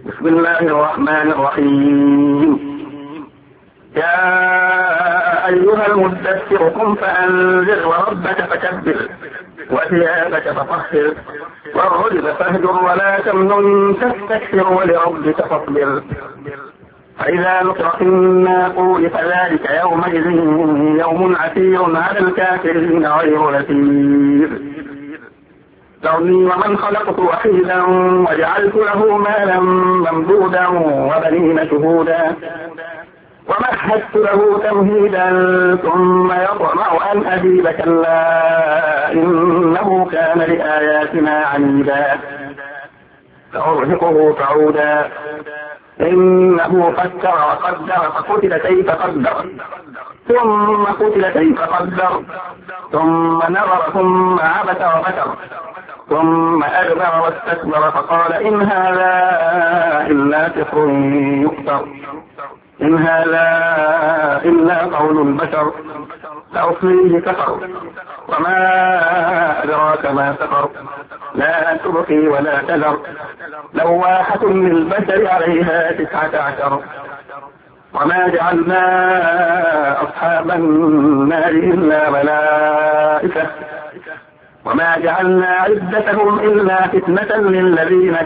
بسم الله الرحمن الرحيم. يا أيها المدثر قم فأنذر وربك فكبر وثيابك فطهر والرجل فاهجر ولا تمنن تستكثر ولربك فاصبر فإذا نقر في الناقور فذلك يومئذ يوم عسير على الكافرين غير يسير. ذرني ومن خلقت وحيدا وجعلت له مالا ممدودا وبنين شهودا ومهدت له تمهيدا ثم يطمع أن أزيد كلا إنه كان لآياتنا عنيدا سأرهقه صعودا إنه فكر وقدر فقتل كيف قدر ثم قتل كيف قدر ثم نظر ثم عبس وبكر ثم أدبر واستكبر فقال إن هذا إلا سحر يؤثر إن هذا إلا قول البشر سأصليه سقر وما أدراك ما سقر لا تبقي ولا تذر لواحة للبشر عليها 19 وما جعلنا أصحاب النار إلا ملائكة وما جعلنا عدتهم إلا فتنة للذين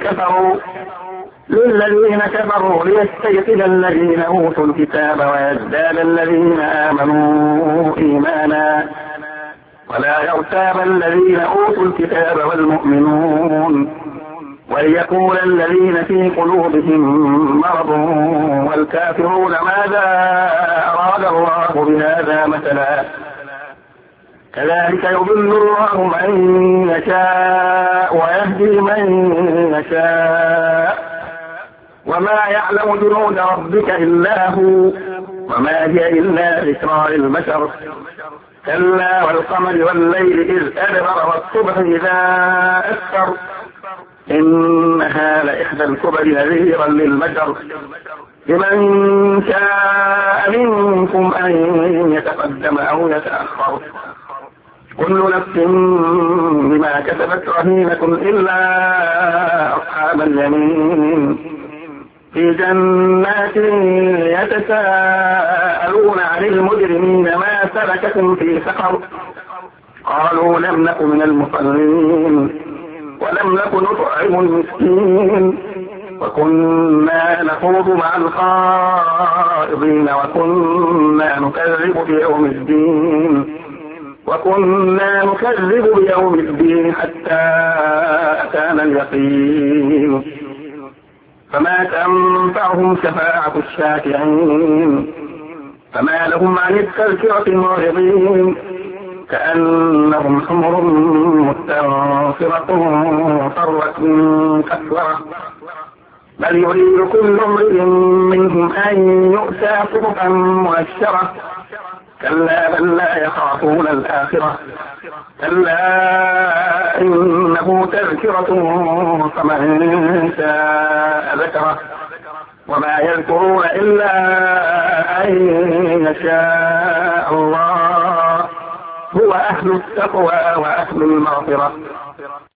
كفروا ليستيقظ الذين أوتوا الكتاب ويزداد الذين آمنوا إيمانا ولا يرتاب الذين أوتوا الكتاب والمؤمنون وليقول الذين في قلوبهم مرض والكافرون ماذا أراد الله بهذا مثلا كذلك يضل الله من يشاء ويهدي من يشاء وما يعلم جنود ربك إلا هو وما هي إلا ذكرى للبشر كلا والقمر والليل إذ أدبر والصبح إذا أسفر إنها لإحدى الكبر نذيرا للبشر لمن شاء منكم أن يتقدم أو يتأخر كل نفس بما كسبت رهينة إلا أصحاب اليمين في جنات يتساءلون عن المجرمين ما سلككم في سقر قالوا لم نك من المصلين ولم نك نطعم المسكين وكنا نخوض مع الخائضين وكنا نكذب بيوم الدين حتى أتانا اليقين فما تنفعهم شفاعة الشافعين فما لهم عن التذكرة معرضين كأنهم حمر مستنفرة فرت من كسورة بل يريد كل امرئ منهم أن يؤتى صحفا مؤشرة كلا بل لا يخافون الآخرة كلا إنه تذكرة فمن شاء ذكره وما يذكرون إلا أن يشاء الله هو أهل التقوى وأهل المغفرة